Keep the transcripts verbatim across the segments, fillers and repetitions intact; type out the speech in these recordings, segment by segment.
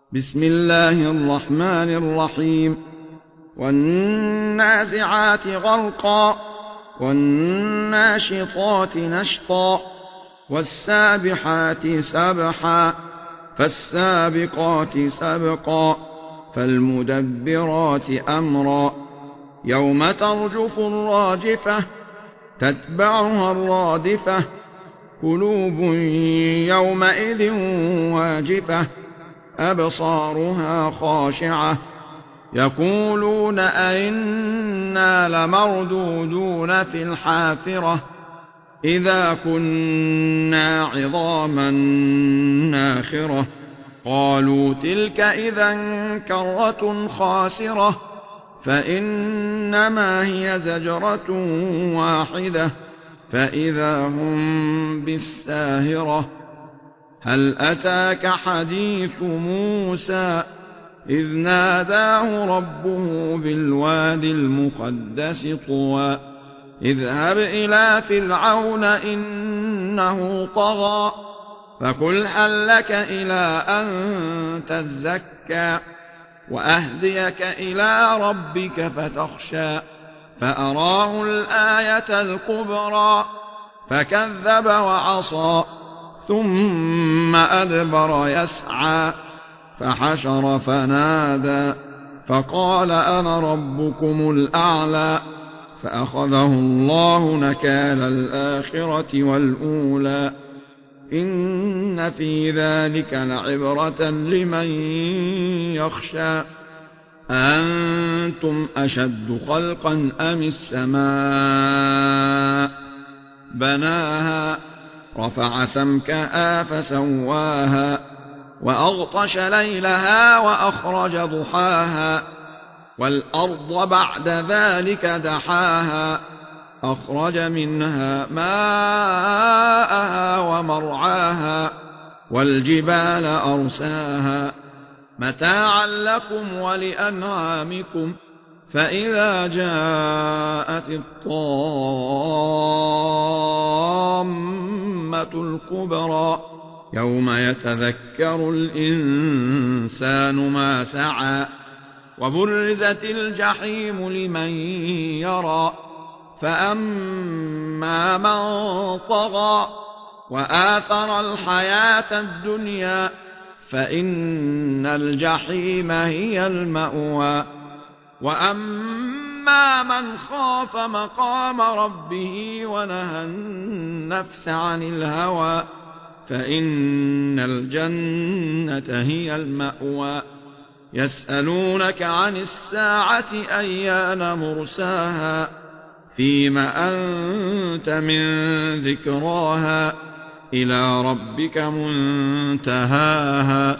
بسم الله الرحمن الرحيم والنازعات غرقا والناشطات نشطا والسابحات سبحا فالسابقات سبقا فالمدبرات أمرا يوم ترجف الراجفة تتبعها الرادفة قلوب يومئذ واجفة أبصارها خاشعة يقولون أئنا لمردودون في الحافرة إذا كنا عظاما ناخرة قالوا تلك إذا كرة خاسرة فإنما هي زجرة واحدة فإذا هم بالساهرة هل أتاك حديث موسى إذ ناداه ربه بالواد المقدس طوى اذهب إلى فرعون إنه طغى فقل هل لك إلى أن تزكى وأهديك إلى ربك فتخشى فأراه الآية الكبرى فكذب وعصى ثم أدبر يسعى فحشر فنادى فقال أنا ربكم الأعلى فأخذه الله نكال الآخرة والأولى إن في ذلك لعبرة لمن يخشى أنتم أشد خلقا أم السماء بناها رفع سمكها فسواها وأغطش ليلها وأخرج ضحاها والأرض بعد ذلك دحاها أخرج منها ماءها ومرعاها والجبال أرساها متاعا لكم ولأنعامكم فإذا جاءت الطامة الكبرى يوم يتذكر الإنسان ما سعى وبرزت الجحيم لمن يرى فأما من طغى وآثر الحياة الدنيا فإن الجحيم هي المأوى وأما من خاف مقام ربه ونهى النفس عن الهوى فإن الجنة هي المأوى يسألونك عن الساعة أيان مرساها فيم أنت من ذكراها إلى ربك منتهاها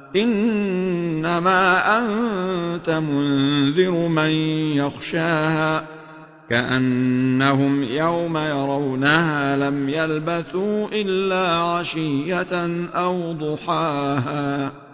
إنما أنت منذر من يخشاها كأنهم يوم يرونها لم يلبثوا إلا عشية أو ضحاها.